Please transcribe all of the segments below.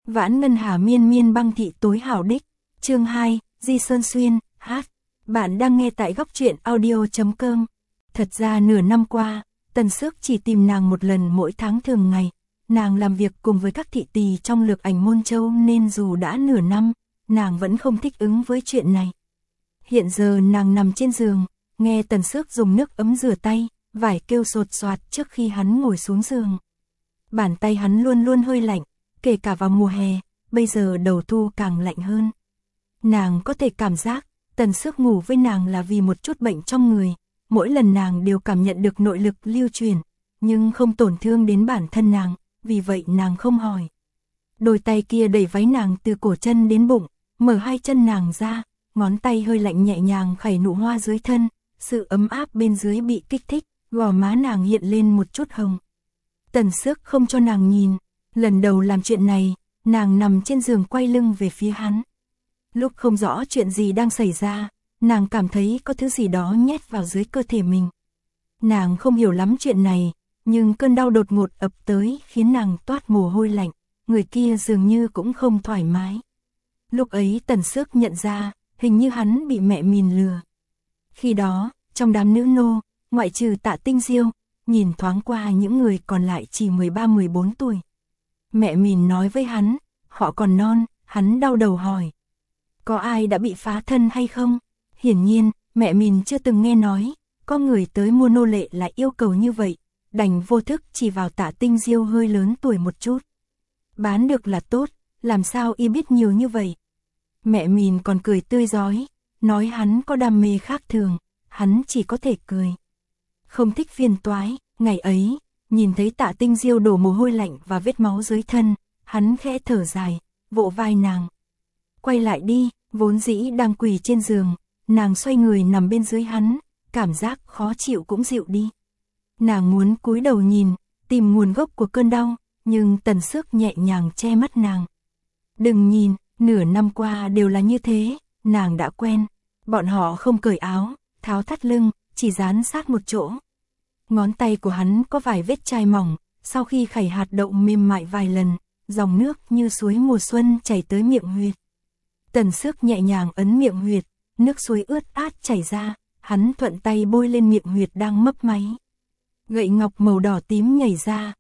Vãn ngân hà miên miên băng thị tối hảo đích. Chương 2, Di Sơn Xuyên, hát. Bạn đang nghe tại góc truyện audio.com. Thật ra nửa năm qua, Tần Xước chỉ tìm nàng một lần mỗi tháng thường ngày. Nàng làm việc cùng với các thị tỳ trong lược ảnh Môn Châu nên dù đã nửa năm, nàng vẫn không thích ứng với chuyện này. Hiện giờ nàng nằm trên giường, nghe Tần Xước dùng nước ấm rửa tay, vải kêu sột soạt trước khi hắn ngồi xuống giường. Bàn tay hắn luôn luôn hơi lạnh, kể cả vào mùa hè, bây giờ đầu thu càng lạnh hơn. Nàng có thể cảm giác, Tần Xước ngủ với nàng là vì một chút bệnh trong người, mỗi lần nàng đều cảm nhận được nội lực lưu truyền, nhưng không tổn thương đến bản thân nàng, vì vậy nàng không hỏi. Đôi tay kia đẩy váy nàng từ cổ chân đến bụng, mở hai chân nàng ra, ngón tay hơi lạnh nhẹ nhàng khẩy nụ hoa dưới thân, sự ấm áp bên dưới bị kích thích, gò má nàng hiện lên một chút hồng. Tần Xước không cho nàng nhìn, lần đầu làm chuyện này, nàng nằm trên giường quay lưng về phía hắn. Lúc không rõ chuyện gì đang xảy ra, nàng cảm thấy có thứ gì đó nhét vào dưới cơ thể mình. Nàng không hiểu lắm chuyện này, nhưng cơn đau đột ngột ập tới khiến nàng toát mồ hôi lạnh, người kia dường như cũng không thoải mái. Lúc ấy Tần Xước nhận ra, hình như hắn bị mẹ mình lừa. Khi đó, trong đám nữ nô, ngoại trừ Tạ Tinh Diêu, nhìn thoáng qua những người còn lại chỉ 13-14 tuổi. Mẹ mình nói với hắn, họ còn non, hắn đau đầu hỏi. Có ai đã bị phá thân hay không? Hiển nhiên, mẹ mình chưa từng nghe nói, có người tới mua nô lệ lại yêu cầu như vậy, đành vô thức chỉ vào Tạ Tinh Diêu hơi lớn tuổi một chút. Bán được là tốt, làm sao y biết nhiều như vậy? Mẹ mình còn cười tươi rói, nói hắn có đam mê khác thường, hắn chỉ có thể cười. Không thích phiền toái, ngày ấy, nhìn thấy Tạ Tinh Diêu đổ mồ hôi lạnh và vết máu dưới thân, hắn khẽ thở dài, vỗ vai nàng. Quay lại đi, vốn dĩ đang quỳ trên giường, nàng xoay người nằm bên dưới hắn, cảm giác khó chịu cũng dịu đi. Nàng muốn cúi đầu nhìn, tìm nguồn gốc của cơn đau, nhưng Tần Xước nhẹ nhàng che mắt nàng. Đừng nhìn, nửa năm qua đều là như thế, nàng đã quen. Bọn họ không cởi áo, tháo thắt lưng, chỉ dán sát một chỗ. Ngón tay của hắn có vài vết chai mỏng, sau khi khẩy hạt đậu mềm mại vài lần, dòng nước như suối mùa xuân chảy tới miệng huyệt. Tần Xước nhẹ nhàng ấn miệng huyệt, nước suối ướt át chảy ra, hắn thuận tay bôi lên miệng huyệt đang mấp máy. Gậy ngọc màu đỏ tím nhảy ra,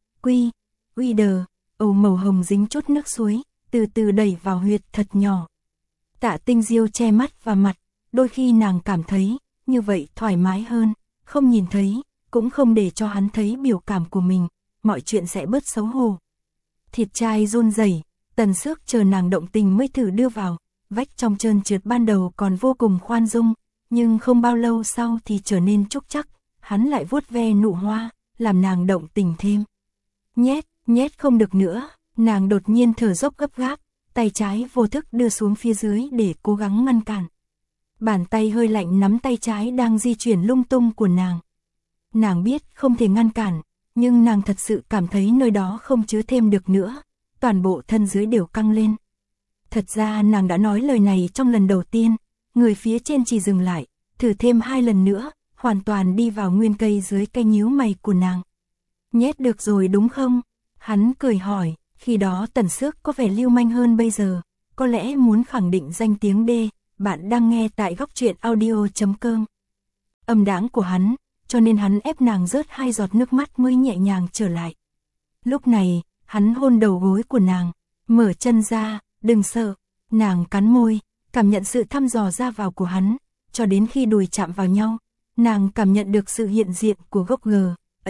uy đờ, ầu màu hồng dính chút nước suối, từ từ đẩy vào huyệt thật nhỏ. Tạ Tinh Diêu che mắt và mặt, đôi khi nàng cảm thấy, như vậy thoải mái hơn, không nhìn thấy, cũng không để cho hắn thấy biểu cảm của mình, mọi chuyện sẽ bớt xấu hổ. Thịt chai run rẩy, Tần Xước chờ nàng động tình mới thử đưa vào, vách trong trơn trượt ban đầu còn vô cùng khoan dung, nhưng không bao lâu sau thì trở nên trúc chắc, hắn lại vuốt ve nụ hoa, làm nàng động tình thêm. Nhét không được nữa, nàng đột nhiên thở dốc gấp gáp, tay trái vô thức đưa xuống phía dưới để cố gắng ngăn cản. Bàn tay hơi lạnh nắm tay trái đang di chuyển lung tung của nàng. Nàng biết không thể ngăn cản, nhưng nàng thật sự cảm thấy nơi đó không chứa thêm được nữa, toàn bộ thân dưới đều căng lên. Thật ra nàng đã nói lời này trong lần đầu tiên, người phía trên chỉ dừng lại, thử thêm 2 lần nữa, hoàn toàn đi vào nguyên cây dưới cây nhíu mày của nàng. Nhét được rồi đúng không? Hắn cười hỏi, khi đó Tần Xước có vẻ lưu manh hơn bây giờ, có lẽ muốn khẳng định danh tiếng đê, bạn đang nghe tại góc truyện audio.com. Âm đáng của hắn, cho nên hắn ép nàng rớt 2 giọt nước mắt mới nhẹ nhàng trở lại. Lúc này, hắn hôn đầu gối của nàng, mở chân ra, đừng sợ, nàng cắn môi, cảm nhận sự thăm dò ra vào của hắn, cho đến khi đùi chạm vào nhau, nàng cảm nhận được sự hiện diện của gốc G,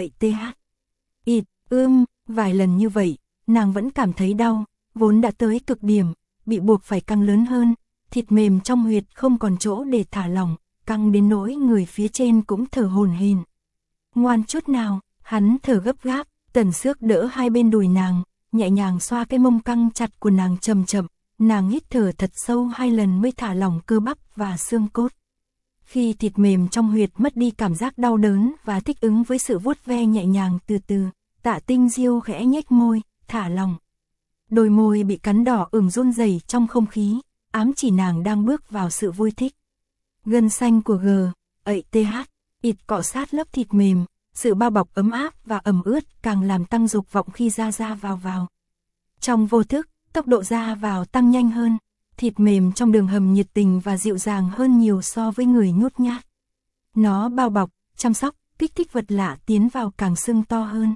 vài lần như vậy, nàng vẫn cảm thấy đau, vốn đã tới cực điểm, bị buộc phải căng lớn hơn, thịt mềm trong huyệt không còn chỗ để thả lỏng, căng đến nỗi người phía trên cũng thở hổn hển. Ngoan chút nào, hắn thở gấp gáp, Tần Xước đỡ hai bên đùi nàng, nhẹ nhàng xoa cái mông căng chặt của nàng chậm chậm, nàng hít thở thật sâu 2 lần mới thả lỏng cơ bắp và xương cốt. Khi thịt mềm trong huyệt mất đi cảm giác đau đớn và thích ứng với sự vuốt ve nhẹ nhàng từ từ, Tạ Tinh Diêu khẽ nhếch môi, thả lỏng. Đôi môi bị cắn đỏ ửng run rẩy trong không khí, ám chỉ nàng đang bước vào sự vui thích. Gân xanh của ít cọ sát lớp thịt mềm, sự bao bọc ấm áp và ẩm ướt càng làm tăng dục vọng khi ra vào. Trong vô thức, tốc độ ra vào tăng nhanh hơn, thịt mềm trong đường hầm nhiệt tình và dịu dàng hơn nhiều so với người nhút nhát. Nó bao bọc, chăm sóc, kích thích vật lạ tiến vào càng sưng to hơn.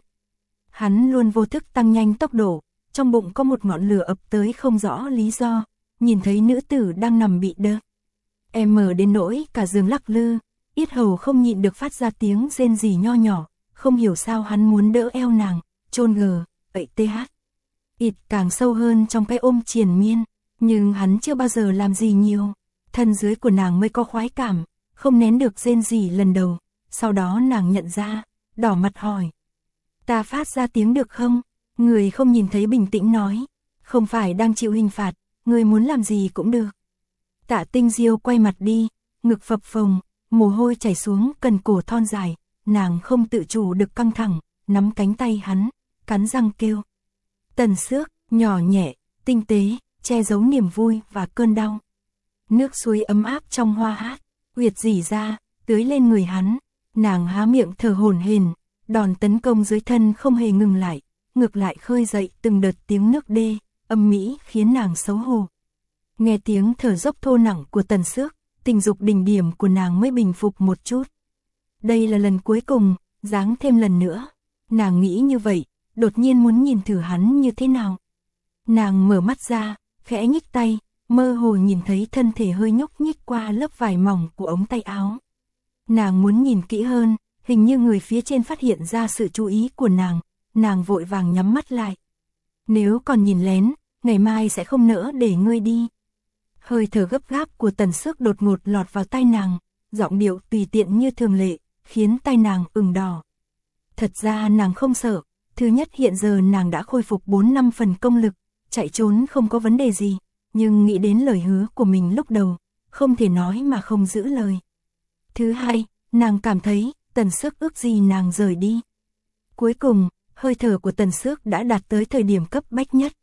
Hắn luôn vô thức tăng nhanh tốc độ, trong bụng có một ngọn lửa ập tới không rõ lý do, nhìn thấy nữ tử đang nằm bị đơ. Em mở đến nỗi cả giường lắc lư, yết hầu không nhịn được phát ra tiếng rên rỉ nho nhỏ, không hiểu sao hắn muốn đỡ eo nàng, chôn gờ, ậy th. Ịt càng sâu hơn trong cái ôm triền miên, nhưng hắn chưa bao giờ làm gì nhiều, thân dưới của nàng mới có khoái cảm, không nén được rên rỉ lần đầu, sau đó nàng nhận ra, đỏ mặt hỏi. Ta phát ra tiếng được không? Người không nhìn thấy bình tĩnh nói, không phải đang chịu hình phạt, người muốn làm gì cũng được. Tạ Tinh Diêu quay mặt đi, ngực phập phồng, mồ hôi chảy xuống cần cổ thon dài, nàng không tự chủ được căng thẳng, nắm cánh tay hắn, cắn răng kêu. Tần Xước, nhỏ nhẹ, tinh tế, che giấu niềm vui và cơn đau. Nước suối ấm áp trong hoa hát, uyệt rỉ ra, tưới lên người hắn, nàng há miệng thở hổn hển, đòn tấn công dưới thân không hề ngừng lại, ngược lại khơi dậy từng đợt tiếng nước đê, âm mỹ khiến nàng xấu hổ. Nghe tiếng thở dốc thô nặng của Tần Xước, tình dục đỉnh điểm của nàng mới bình phục một chút. Đây là lần cuối cùng, giáng thêm lần nữa. Nàng nghĩ như vậy, đột nhiên muốn nhìn thử hắn như thế nào. Nàng mở mắt ra, khẽ nhích tay, mơ hồ nhìn thấy thân thể hơi nhúc nhích qua lớp vải mỏng của ống tay áo. Nàng muốn nhìn kỹ hơn, hình như người phía trên phát hiện ra sự chú ý của nàng vội vàng nhắm mắt lại. Nếu còn nhìn lén, ngày mai sẽ không nỡ để ngươi đi. Hơi thở gấp gáp của Tần Xước đột ngột lọt vào tai nàng, giọng điệu tùy tiện như thường lệ, khiến tai nàng ửng đỏ. Thật ra nàng không sợ, thứ nhất hiện giờ nàng đã khôi phục 4-5 phần công lực, chạy trốn không có vấn đề gì, nhưng nghĩ đến lời hứa của mình lúc đầu, không thể nói mà không giữ lời. Thứ hai, nàng cảm thấy Tần Xước ước gì nàng rời đi. Cuối cùng, hơi thở của Tần Xước đã đạt tới thời điểm cấp bách nhất,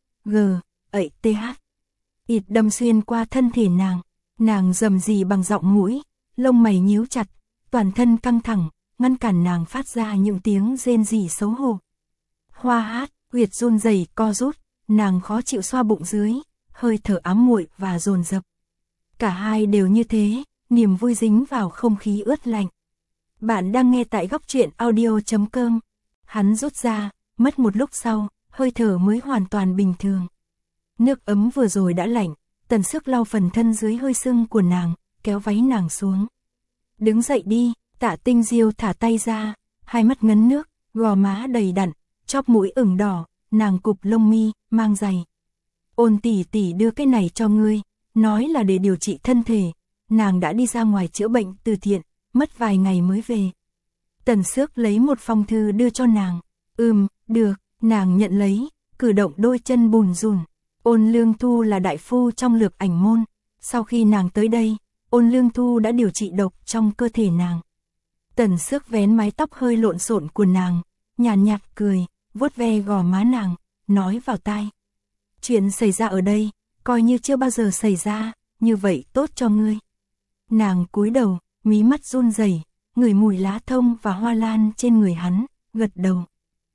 ậy th. Ịt đâm xuyên qua thân thể nàng rầm rì bằng giọng mũi, lông mày nhíu chặt, toàn thân căng thẳng, ngăn cản nàng phát ra những tiếng rên rỉ xấu hổ. Hoa hát, huyệt run rẩy co rút, nàng khó chịu xoa bụng dưới, hơi thở ám muội và dồn dập. Cả hai đều như thế, niềm vui dính vào không khí ướt lạnh. Bạn đang nghe tại góc truyện audio.com. Hắn rút ra, mất một lúc sau, hơi thở mới hoàn toàn bình thường. Nước ấm vừa rồi đã lạnh, Tần Xước lau phần thân dưới hơi sưng của nàng, kéo váy nàng xuống. Đứng dậy đi, Tạ Tinh Diêu thả tay ra, hai mắt ngấn nước, gò má đầy đặn, chóp mũi ửng đỏ, nàng cụp lông mi, mang giày. Ôn tỷ tỷ đưa cái này cho ngươi, nói là để điều trị thân thể, nàng đã đi ra ngoài chữa bệnh từ thiện, mất vài ngày mới về. Tần Xước lấy một phong thư đưa cho nàng, được, nàng nhận lấy, cử động đôi chân bùn rùn. Ôn Lương Thu là đại phu trong Lược Ảnh môn, sau khi nàng tới đây, Ôn Lương Thu đã điều trị độc trong cơ thể nàng. Tần Xước vén mái tóc hơi lộn xộn của nàng, nhàn nhạt cười, vuốt ve gò má nàng, nói vào tai. Chuyện xảy ra ở đây, coi như chưa bao giờ xảy ra, như vậy tốt cho ngươi. Nàng cúi đầu, mí mắt run rẩy, ngửi mùi lá thông và hoa lan trên người hắn, gật đầu.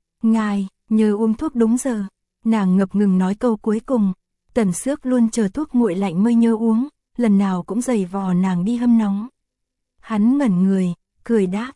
Ngài, nhớ uống thuốc đúng giờ. Nàng ngập ngừng nói câu cuối cùng, Tần Xước luôn chờ thuốc nguội lạnh mới nhớ uống, lần nào cũng giày vò nàng đi hâm nóng. Hắn ngẩn người, cười đáp,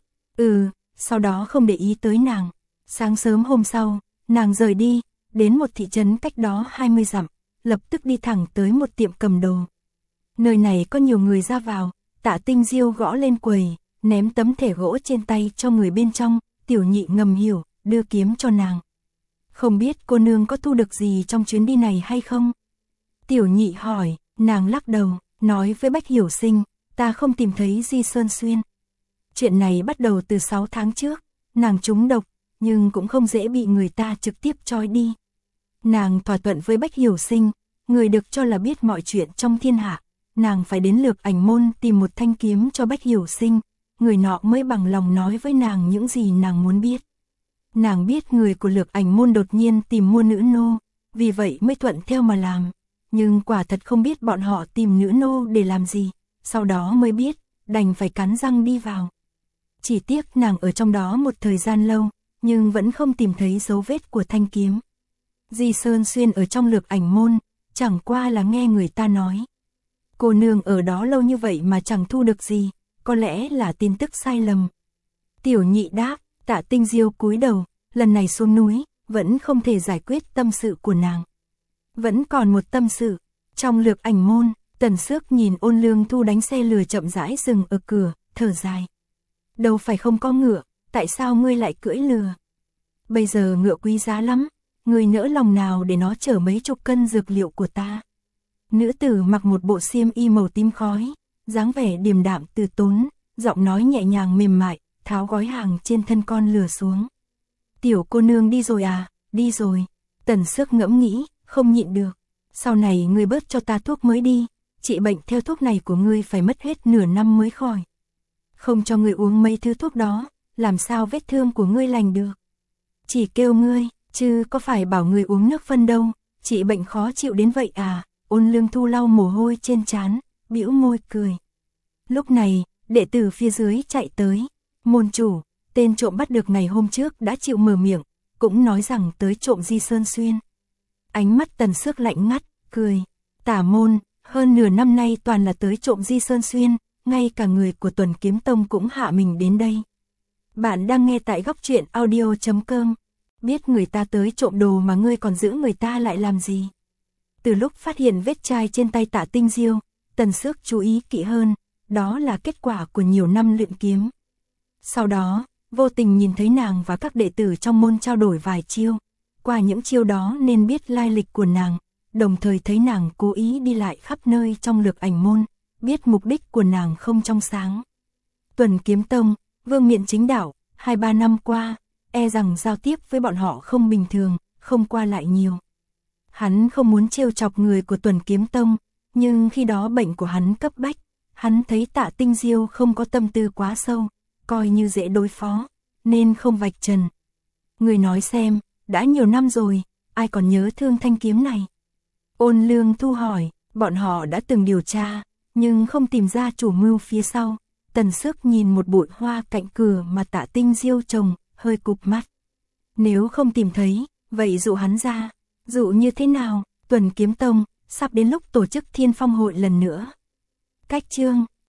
sau đó không để ý tới nàng. Sáng sớm hôm sau, nàng rời đi, đến một thị trấn cách đó 20 dặm, lập tức đi thẳng tới một tiệm cầm đồ. Nơi này có nhiều người ra vào, Tạ Tinh Diêu gõ lên quầy, ném tấm thẻ gỗ trên tay cho người bên trong, Tiểu Nhị ngầm hiểu, đưa kiếm cho nàng. Không biết cô nương có thu được gì trong chuyến đi này hay không? Tiểu Nhị hỏi, nàng lắc đầu, nói với Bách Hiểu Sinh, ta không tìm thấy Di Sơn Xuyên. Chuyện này bắt đầu từ 6 tháng trước, nàng trúng độc, nhưng cũng không dễ bị người ta trực tiếp trói đi. Nàng thỏa thuận với Bách Hiểu Sinh, người được cho là biết mọi chuyện trong thiên hạ, nàng phải đến Lược Ảnh môn tìm một thanh kiếm cho Bách Hiểu Sinh, người nọ mới bằng lòng nói với nàng những gì nàng muốn biết. Nàng biết người của Lược Ảnh môn đột nhiên tìm mua nữ nô, vì vậy mới thuận theo mà làm, nhưng quả thật không biết bọn họ tìm nữ nô để làm gì, sau đó mới biết, đành phải cắn răng đi vào. Chỉ tiếc nàng ở trong đó một thời gian lâu, nhưng vẫn không tìm thấy dấu vết của thanh kiếm. Di Sơn Xuyên ở trong Lược Ảnh môn, chẳng qua là nghe người ta nói. Cô nương ở đó lâu như vậy mà chẳng thu được gì, có lẽ là tin tức sai lầm. Tiểu nhị đáp, Tạ Tinh Diêu cúi đầu, lần này xuống núi, vẫn không thể giải quyết tâm sự của nàng. Vẫn còn một tâm sự, trong Lược Ảnh môn, Tần Xước nhìn Ôn Lương Thu đánh xe lừa chậm rãi dừng ở cửa, thở dài. Đâu phải không có ngựa, tại sao ngươi lại cưỡi lừa? Bây giờ ngựa quý giá lắm, ngươi nỡ lòng nào để nó chở mấy chục cân dược liệu của ta? Nữ tử mặc một bộ xiêm y màu tím khói, dáng vẻ điềm đạm từ tốn, giọng nói nhẹ nhàng mềm mại, tháo gói hàng trên thân con lừa xuống. Tiểu cô nương đi rồi à, đi rồi. Tần Xước ngẫm nghĩ, không nhịn được. Sau này ngươi bớt cho ta thuốc mới đi, trị bệnh theo thuốc này của ngươi phải mất hết nửa năm mới khỏi. Không cho ngươi uống mấy thứ thuốc đó, làm sao vết thương của ngươi lành được. Chỉ kêu ngươi, chứ có phải bảo ngươi uống nước phân đâu, trị bệnh khó chịu đến vậy à? Ôn Lương Thu lau mồ hôi trên trán, bĩu môi cười. Lúc này, đệ tử phía dưới chạy tới. Môn chủ, tên trộm bắt được ngày hôm trước đã chịu mở miệng, cũng nói rằng tới trộm Di Sơn Xuyên. Ánh mắt Tần Xước lạnh ngắt, cười. Tả môn, hơn nửa năm nay toàn là tới trộm Di Sơn Xuyên, ngay cả người của Tuần Kiếm Tông cũng hạ mình đến đây. Bạn đang nghe tại góc truyện audio.com. Biết người ta tới trộm đồ mà ngươi còn giữ người ta lại làm gì? Từ lúc phát hiện vết chai trên tay Tạ Tinh Diêu, Tần Xước chú ý kỹ hơn, đó là kết quả của nhiều năm luyện kiếm. Sau đó, vô tình nhìn thấy nàng và các đệ tử trong môn trao đổi vài chiêu, qua những chiêu đó nên biết lai lịch của nàng, đồng thời thấy nàng cố ý đi lại khắp nơi trong Lược Ảnh môn, biết mục đích của nàng không trong sáng. Tuần Kiếm Tông, Vương Miện chính đạo, 2-3 năm qua, e rằng giao tiếp với bọn họ không bình thường, không qua lại nhiều. Hắn không muốn trêu chọc người của Tuần Kiếm Tông, nhưng khi đó bệnh của hắn cấp bách, hắn thấy Tạ Tinh Diêu không có tâm tư quá sâu, coi như dễ đối phó, nên không vạch trần. Người nói xem, đã nhiều năm rồi, ai còn nhớ thương thanh kiếm này? Ôn Lương Thu hỏi, bọn họ đã từng điều tra, nhưng không tìm ra chủ mưu phía sau. Tần Xước nhìn một bụi hoa cạnh cửa mà Tạ Tinh Diêu trồng, hơi cụp mắt. Nếu không tìm thấy, vậy dụ hắn ra. Dụ như thế nào? Tuần Kiếm Tông, sắp đến lúc tổ chức Thiên Phong hội lần nữa. Cách chương